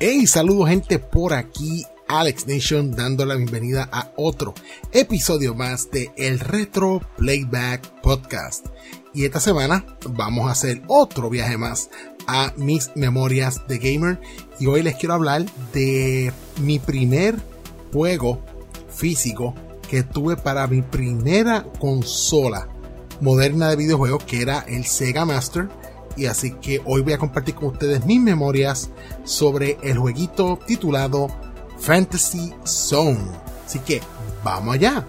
Hey, saludos gente, por aquí Alex Nation dando la bienvenida a otro episodio más de el Retro Playback Podcast. Y esta semana vamos a hacer otro viaje más a mis memorias de gamer. Y hoy les quiero hablar de mi primer juego físico que tuve para mi primera consola moderna de videojuegos, que era el Sega Master. Y así que hoy voy a compartir con ustedes mis memorias sobre el jueguito titulado Fantasy Zone. Así que vamos allá.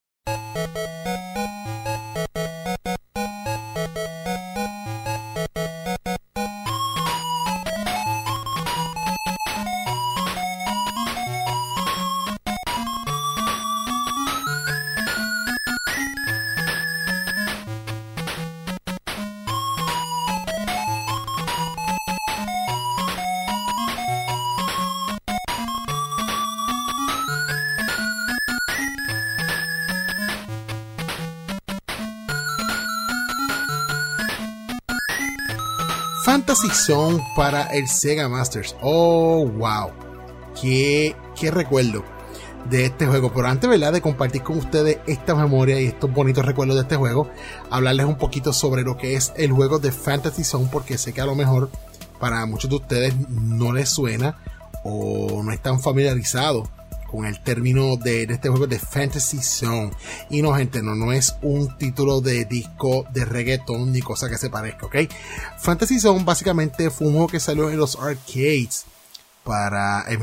Fantasy Zone para el Sega Masters. Oh, wow. Qué recuerdo de este juego. Pero antes, ¿verdad?, de compartir con ustedes esta memoria y estos bonitos recuerdos de este juego, hablarles un poquito sobre lo que es el juego de Fantasy Zone, porque sé que a lo mejor para muchos de ustedes no les suena o no están familiarizados con el término de este juego de Fantasy Zone. Y no, gente, no es un título de disco de reggaeton ni cosa que se parezca, ¿ok? Fantasy Zone básicamente fue un juego que salió en los arcades en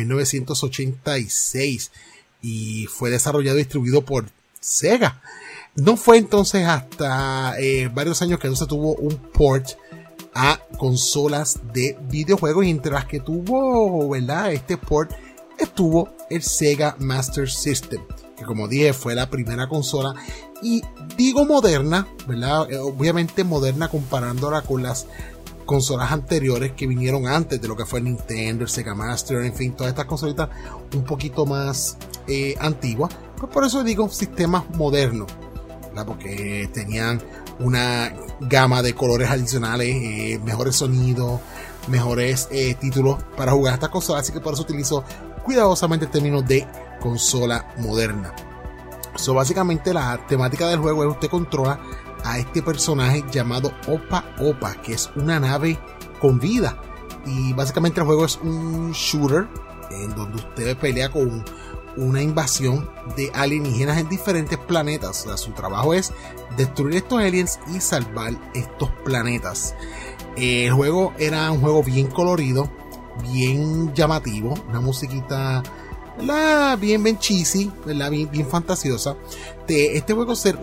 1986 y fue desarrollado y distribuido por Sega. No fue entonces hasta varios años que entonces tuvo un port a consolas de videojuegos, y entre las que tuvo, ¿verdad?, este port estuvo el Sega Master System, que como dije fue la primera consola, y digo moderna, ¿verdad? Obviamente moderna comparándola con las consolas anteriores que vinieron antes de lo que fue Nintendo, el Sega Master, en fin, todas estas consolitas un poquito más antiguas. Pues por eso digo sistemas modernos, ¿verdad? Porque tenían una gama de colores adicionales, mejores sonidos, mejores títulos para jugar estas consolas, así que por eso utilizo cuidadosamente el término de consola moderna. Básicamente la temática del juego es: usted controla a este personaje llamado Opa Opa, que es una nave con vida, y básicamente el juego es un shooter en donde usted pelea con una invasión de alienígenas en diferentes planetas. O sea, su trabajo es destruir estos aliens y salvar estos planetas. El juego era un juego bien colorido, bien llamativo, una musiquita, ¿verdad?, bien cheesy, ¿verdad?, bien fantasiosa. Este juego se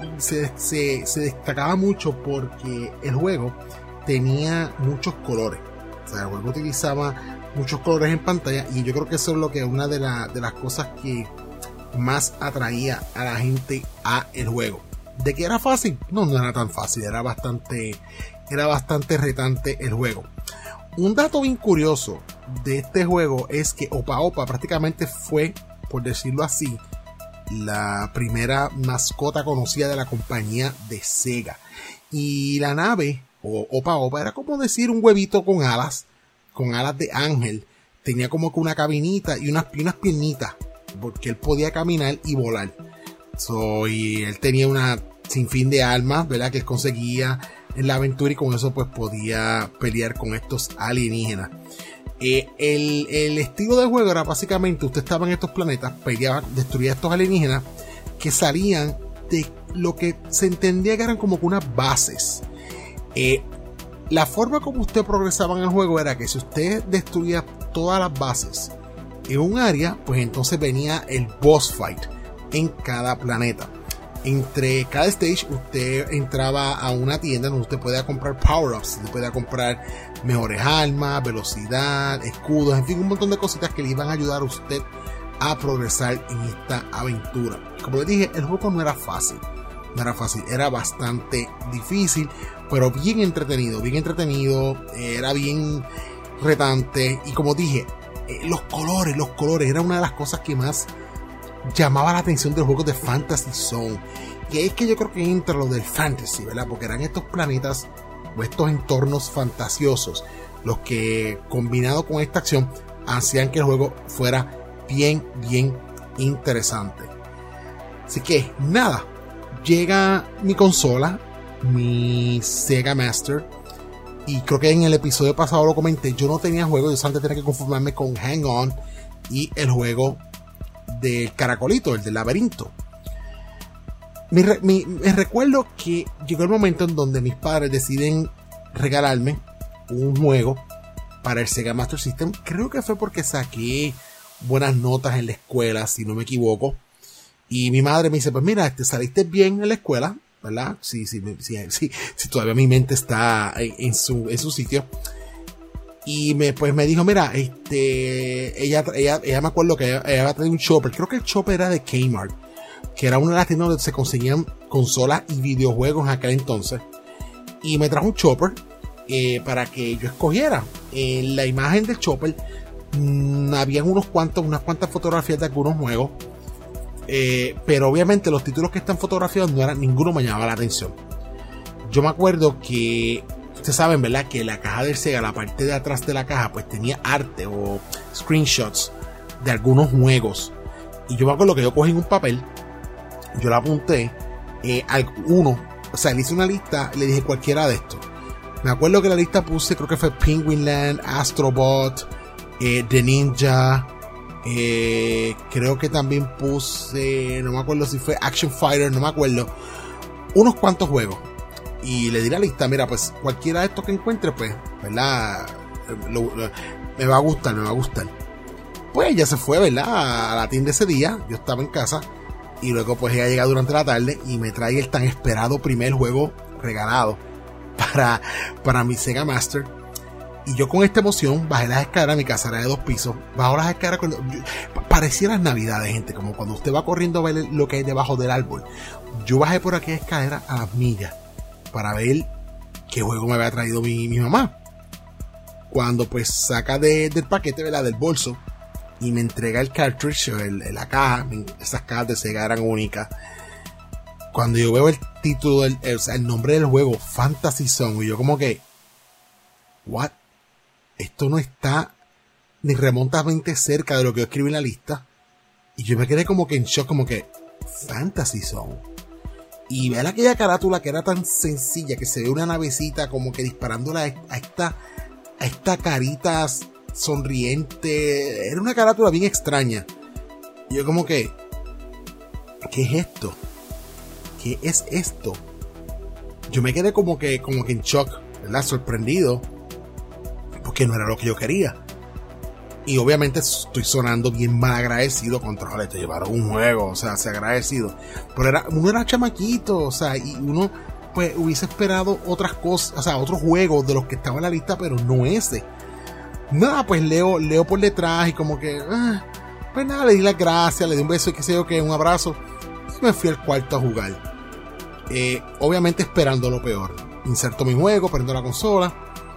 destacaba mucho porque el juego tenía muchos colores. O sea, el juego utilizaba muchos colores en pantalla, y yo creo que eso es lo que una de las cosas que más atraía a la gente a el juego. ¿De que era fácil? No era tan fácil, era bastante retante el juego. Un dato bien curioso de este juego es que Opa Opa prácticamente fue, por decirlo así, la primera mascota conocida de la compañía de Sega. Y la nave, o Opa Opa, era como decir un huevito con alas de ángel. Tenía como que una cabinita y unas piernitas, porque él podía caminar y volar. Y él tenía una sinfín de armas, ¿verdad?, que él conseguía en la aventura, y con eso pues podía pelear con estos alienígenas. El estilo de juego era básicamente: usted estaba en estos planetas, peleaba, destruía a estos alienígenas que salían de lo que se entendía que eran como que unas bases. La forma como usted progresaba en el juego era que si usted destruía todas las bases en un área, pues entonces venía el boss fight en cada planeta. Entre cada stage usted entraba a una tienda donde usted podía comprar power-ups, usted podía comprar mejores armas, velocidad, escudos, en fin, un montón de cositas que le iban a ayudar a usted a progresar en esta aventura. Como les dije, el juego no era fácil, era bastante difícil, pero bien entretenido, era bien retante. Y como dije, los colores era una de las cosas que más llamaba la atención del juego de Fantasy Zone. Y ahí es que yo creo que entra lo del fantasy, ¿verdad? Porque eran estos planetas o estos entornos fantasiosos los que, combinado con esta acción, hacían que el juego fuera bien interesante. Así que nada, llega mi consola, mi Sega Master, y creo que en el episodio pasado lo comenté, yo no tenía juego, yo solamente tenía que conformarme con Hang On y el juego del caracolito, el del laberinto. Me recuerdo que llegó el momento en donde mis padres deciden regalarme un juego para el Sega Master System. Creo que fue porque saqué buenas notas en la escuela, si no me equivoco. Y mi madre me dice, pues mira, saliste bien en la escuela, ¿verdad? Sí, todavía mi mente está en su sitio. Y me dijo, mira, ella me acuerdo que ella había traído un chopper. Creo que el chopper era de Kmart, que era una de las tiendas donde se conseguían consolas y videojuegos en aquel entonces. Y me trajo un chopper para que yo escogiera. En la imagen del chopper habían unas cuantas fotografías de algunos juegos. Pero obviamente los títulos que están fotografiados ninguno me llamaba la atención. Yo me acuerdo que ustedes saben, ¿verdad? Que la caja del Sega, la parte de atrás de la caja, pues tenía arte o screenshots de algunos juegos. Y yo me acuerdo que yo cogí un papel, yo la apunté o sea, le hice una lista, le dije cualquiera de estos. Me acuerdo que la lista puse, creo que fue Penguin Land, Astrobot, The Ninja, creo que también puse, no me acuerdo si fue Action Fighter, no me acuerdo, unos cuantos juegos. Y le di la lista, mira, pues cualquiera de estos que encuentre, pues, ¿verdad? Me va a gustar. Pues ella se fue, ¿verdad? A la tienda ese día, yo estaba en casa, y luego pues ella llega durante la tarde y me trae el tan esperado primer juego regalado para mi Sega Master. Y yo con esta emoción bajé las escaleras, mi casa era de 2 pisos, bajo las escaleras, parecía las navidades, gente, como cuando usted va corriendo a ver lo que hay debajo del árbol. Yo bajé por aquella escalera a las millas para ver qué juego me había traído mi mamá. Cuando pues saca del paquete, ¿verdad? Del bolso, y me entrega el cartridge, la caja. Esas cajas de Sega eran únicas. Cuando yo veo el título, el nombre del juego, Fantasy Zone, y yo como que, what? Esto no está ni remotamente cerca de lo que yo escribí en la lista. Y yo me quedé como que en shock, como que, Fantasy Zone. Y ver aquella carátula que era tan sencilla, que se ve una navecita como que disparándola a esta carita sonriente. Era una carátula bien extraña. Y yo como que, ¿qué es esto? ¿Qué es esto? Yo me quedé como que en shock, ¿verdad? Sorprendido, porque no era lo que yo quería. Y obviamente estoy sonando bien mal agradecido contra, te llevaron un juego, o sea, se agradecido. Pero uno era chamaquito, o sea, y uno pues hubiese esperado otras cosas, o sea, otros juegos de los que estaban en la lista, pero no ese. Nada, pues leo por detrás y como que, pues nada, le di las gracias, le di un beso y qué sé yo, que un abrazo, y me fui al cuarto a jugar. Obviamente esperando lo peor. Inserto mi juego, prendo la consola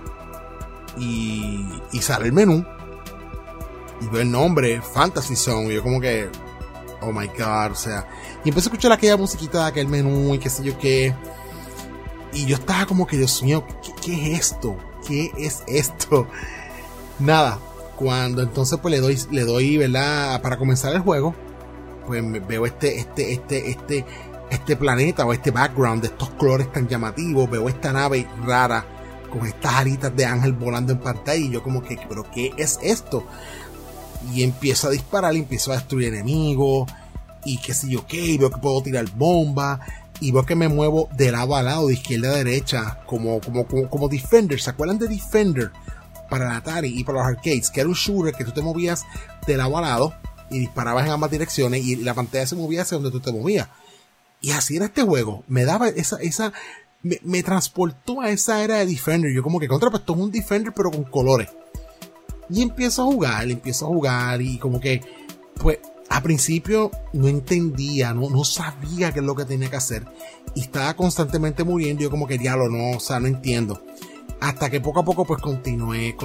y sale el menú y veo el nombre Fantasy Zone y yo como que, oh my god, o sea, y empecé a escuchar aquella musiquita de aquel menú y qué sé yo qué, y yo estaba como que, Dios mío, ¿qué es esto? ¿Qué es esto? Nada, cuando entonces pues le doy, ¿verdad? Para comenzar el juego, pues veo este planeta o este background de estos colores tan llamativos, veo esta nave rara con estas alitas de ángel volando en pantalla y yo como que, ¿pero qué es esto? Y empiezo a disparar y empiezo a destruir enemigos y qué sé yo qué, y veo que puedo tirar bombas y veo que me muevo de lado a lado, de izquierda a derecha, como Defender. ¿Se acuerdan de Defender? Para la Atari y para los arcades, que era un shooter que tú te movías de lado a lado y disparabas en ambas direcciones y la pantalla se movía hacia donde tú te movías. Y así era este juego. Me daba me transportó a esa era de Defender. Yo como que esto es un Defender pero con colores. Y empiezo a jugar y como que, pues, a principio no entendía, no sabía qué es lo que tenía que hacer. Y estaba constantemente muriendo y yo como que diablo, no entiendo. Hasta que poco a poco pues continué.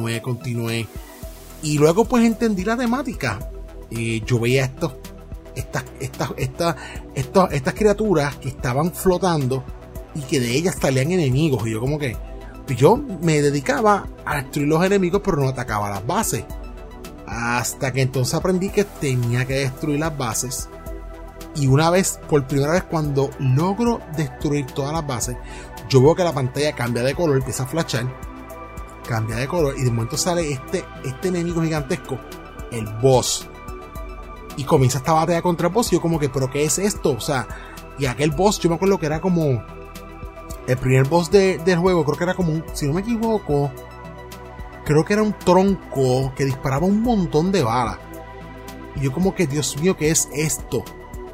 Y luego pues entendí la temática. Yo veía estas criaturas que estaban flotando y que de ellas salían enemigos. Y yo como que, yo me dedicaba a destruir los enemigos pero no atacaba las bases. Hasta que entonces aprendí que tenía que destruir las bases. Y una vez, por primera vez, cuando logro destruir todas las bases, yo veo que la pantalla cambia de color, empieza a flashar, cambia de color, y de momento sale este enemigo gigantesco, el boss. Y comienza esta batalla contra el boss. Y yo como que, ¿pero qué es esto? O sea, y aquel boss, yo me acuerdo que era como el primer boss del juego. Creo que era como si no me equivoco, creo que era un tronco que disparaba un montón de balas. Y yo como que, Dios mío, ¿qué es esto?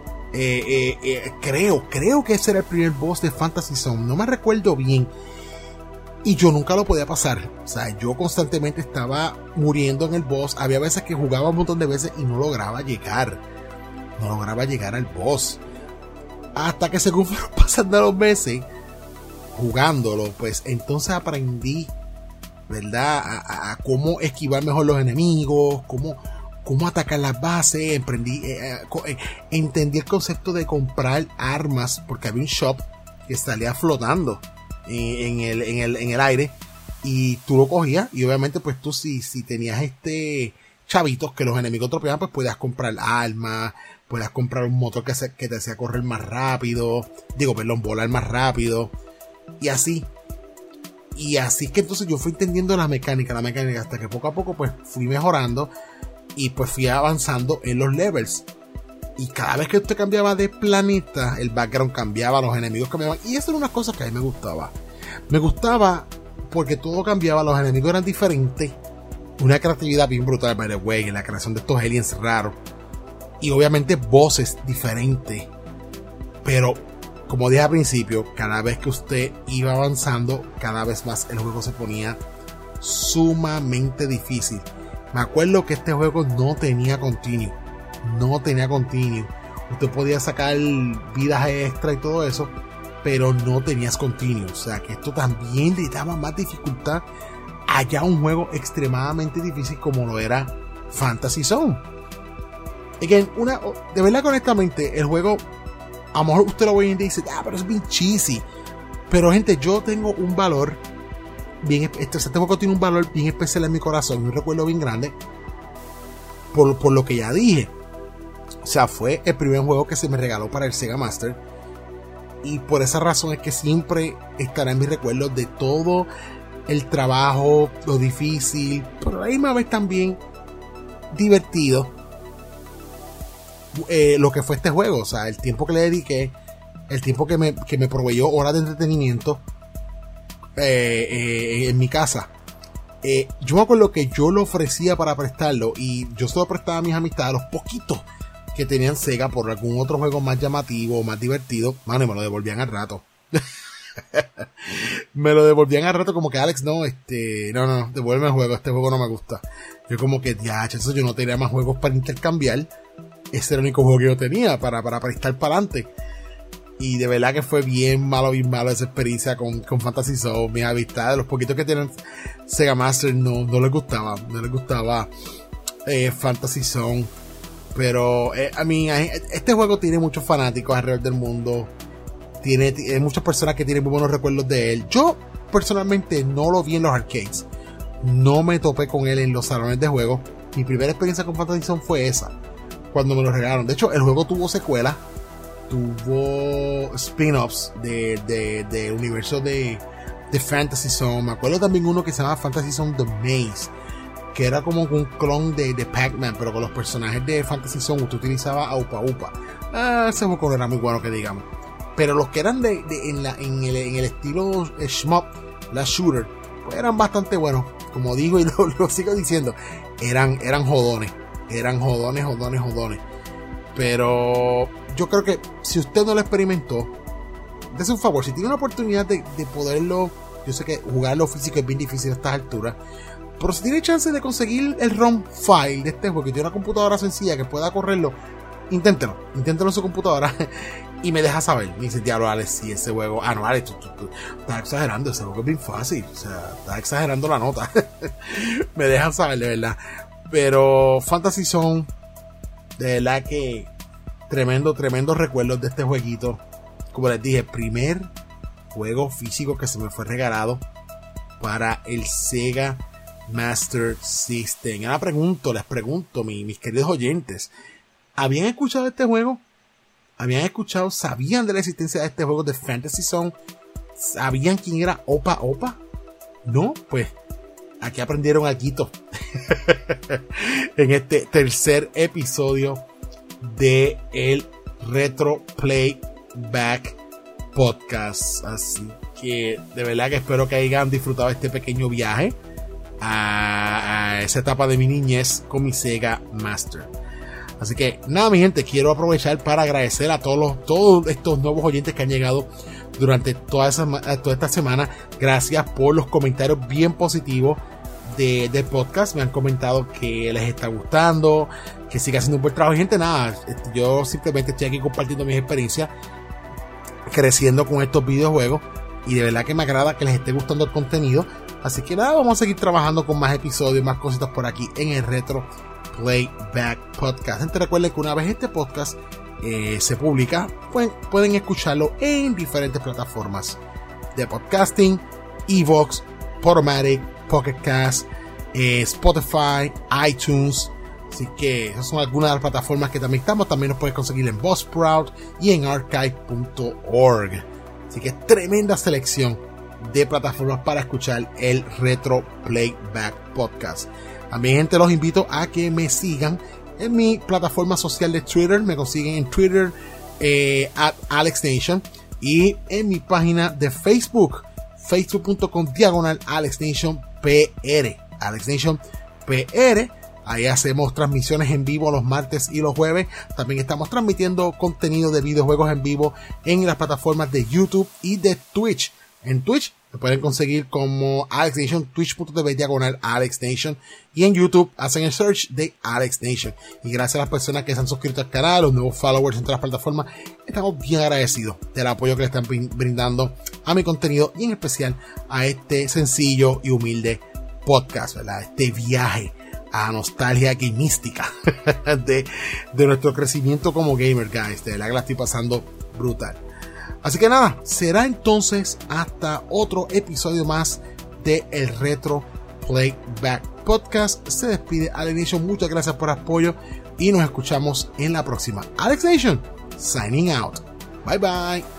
Creo que ese era el primer boss de Fantasy Zone. No me recuerdo bien. Y yo nunca lo podía pasar. O sea, yo constantemente estaba muriendo en el boss. Había veces que jugaba un montón de veces y no lograba llegar. No lograba llegar al boss. Hasta que según fueron pasando los meses jugándolo, pues entonces aprendí, ¿verdad? A cómo esquivar mejor los enemigos, cómo atacar las bases. Entendí el concepto de comprar armas, porque había un shop que salía flotando en el aire, y tú lo cogías, y obviamente pues tú si tenías chavitos que los enemigos tropeaban, pues podías comprar armas, podías comprar un motor que te hacía correr más rápido, volar más rápido, y así que entonces yo fui entendiendo la mecánica, hasta que poco a poco pues fui mejorando, y pues fui avanzando en los levels. Y cada vez que usted cambiaba de planeta, el background cambiaba, los enemigos cambiaban. Y eso era una cosa que a mí me gustaba. Me gustaba porque todo cambiaba, los enemigos eran diferentes. Una creatividad bien brutal, by the way, en la creación de estos aliens raros. Y obviamente voces diferentes. Pero, como dije al principio, cada vez que usted iba avanzando, cada vez más el juego se ponía sumamente difícil. Me acuerdo que este juego no tenía continuo. Usted podía sacar vidas extra y todo eso, pero no tenías continuo. O sea que esto también le daba más dificultad allá un juego extremadamente difícil como lo era Fantasy Zone. Again, de verdad que honestamente el juego, a lo mejor usted lo ve y dice, pero es bien cheesy. Pero gente, yo tengo un valor bien, este juego tiene un valor bien especial en mi corazón, un recuerdo bien grande por lo que ya dije. O sea, fue el primer juego que se me regaló para el Sega Master, y por esa razón es que siempre estará en mis recuerdos de todo el trabajo, lo difícil, pero a la misma vez también divertido, lo que fue este juego. O sea, el tiempo que le dediqué, el tiempo que me proveyó horas de entretenimiento en mi casa. Yo me acuerdo que yo lo ofrecía para prestarlo, y yo se lo prestaba a mis amistades, a los poquitos que tenían Sega, por algún otro juego más llamativo, más divertido, mano, y me lo devolvían al rato. Me lo devolvían al rato, como que Alex, no, devuélveme el juego, este juego no me gusta. Yo como que, eso yo no tenía más juegos para intercambiar, ese era el único juego que yo tenía para prestar para adelante. Y de verdad que fue bien malo esa experiencia con Fantasy Zone. Mis amistades, los poquitos que tienen Sega Master, no les gustaba Fantasy Zone. Pero este juego tiene muchos fanáticos alrededor del mundo. Tiene muchas personas que tienen muy buenos recuerdos de él. Yo personalmente no lo vi en los arcades, no me topé con él en los salones de juego. Mi primera experiencia con Fantasy Zone fue esa, cuando me lo regalaron. De hecho, el juego tuvo secuelas, tuvo spin-offs del universo de Fantasy Zone. Me acuerdo también uno que se llama Fantasy Zone The Maze, que era como un clon de Pac-Man, pero con los personajes de Fantasy Zone usted utilizaba a Upa Upa. Ese juego no era muy bueno, que digamos. Pero los que eran en el estilo shmup, la shooter, pues eran bastante buenos. Como digo y lo sigo diciendo, eran jodones. Eran jodones. Pero yo creo que si usted no lo experimentó, dése un favor, si tiene una oportunidad de poderlo, yo sé que jugarlo físico es bien difícil a estas alturas, pero si tiene chance de conseguir el ROM file de este juego, que tiene una computadora sencilla que pueda correrlo, inténtelo en su computadora y me deja saber. Me dice, diablo, Alex, si ese juego, no, Alex, tú estás exagerando, ese juego es bien fácil, o sea, estás exagerando la nota. Me dejan saber, de verdad. Pero Fantasy Zone, de verdad que tremendos recuerdos de este jueguito. Como les dije, primer juego físico que se me fue regalado para el Sega Master System. Ahora les pregunto, mis queridos oyentes, ¿habían escuchado este juego? ¿Sabían de la existencia de este juego de Fantasy Zone? ¿Sabían quién era Opa Opa? ¿No? Pues aquí aprendieron algo en este tercer episodio de el Retro Playback Podcast. Así que de verdad que espero que hayan disfrutado este pequeño viaje a esa etapa de mi niñez con mi Sega Master. Así que nada, mi gente, quiero aprovechar para agradecer a todos estos nuevos oyentes que han llegado durante toda esta semana. Gracias por los comentarios bien positivos del podcast. Me han comentado que les está gustando, que siga haciendo un buen trabajo. Y gente, nada, yo simplemente estoy aquí compartiendo mis experiencias, creciendo con estos videojuegos, y de verdad que me agrada que les esté gustando el contenido. Así que nada, vamos a seguir trabajando con más episodios, más cositas por aquí en el Retro Playback Podcast. Gente, recuerden que una vez este podcast se publica, pueden escucharlo en diferentes plataformas de podcasting: Evox, Podomatic, Pocket Cast, Spotify, iTunes. Así que esas son algunas de las plataformas que también estamos. También nos puedes conseguir en Buzzsprout y en archive.org. Así que tremenda selección de plataformas para escuchar el Retro Playback Podcast. También, gente, los invito a que me sigan en mi plataforma social de Twitter. Me consiguen en Twitter @AlexNation, y en mi página de Facebook, facebook.com/AlexNationPR. AlexNationPR. Ahí hacemos transmisiones en vivo los martes y los jueves. También estamos transmitiendo contenido de videojuegos en vivo en las plataformas de YouTube y de Twitch. En Twitch me pueden conseguir como AlexNation, twitch.tv/AlexNation, y en YouTube hacen el search de AlexNation. Y gracias a las personas que se han suscrito al canal, los nuevos followers en todas las plataformas, estamos bien agradecidos del apoyo que le están brindando a mi contenido, y en especial a este sencillo y humilde podcast, ¿verdad? Este viaje a nostalgia gamística de nuestro crecimiento como gamer, guys. De verdad que la estoy pasando brutal. Así que nada, será entonces hasta otro episodio más de el Retro Playback Podcast. Se despide AlexNation, muchas gracias por el apoyo y nos escuchamos en la próxima. AlexNation, signing out. Bye bye.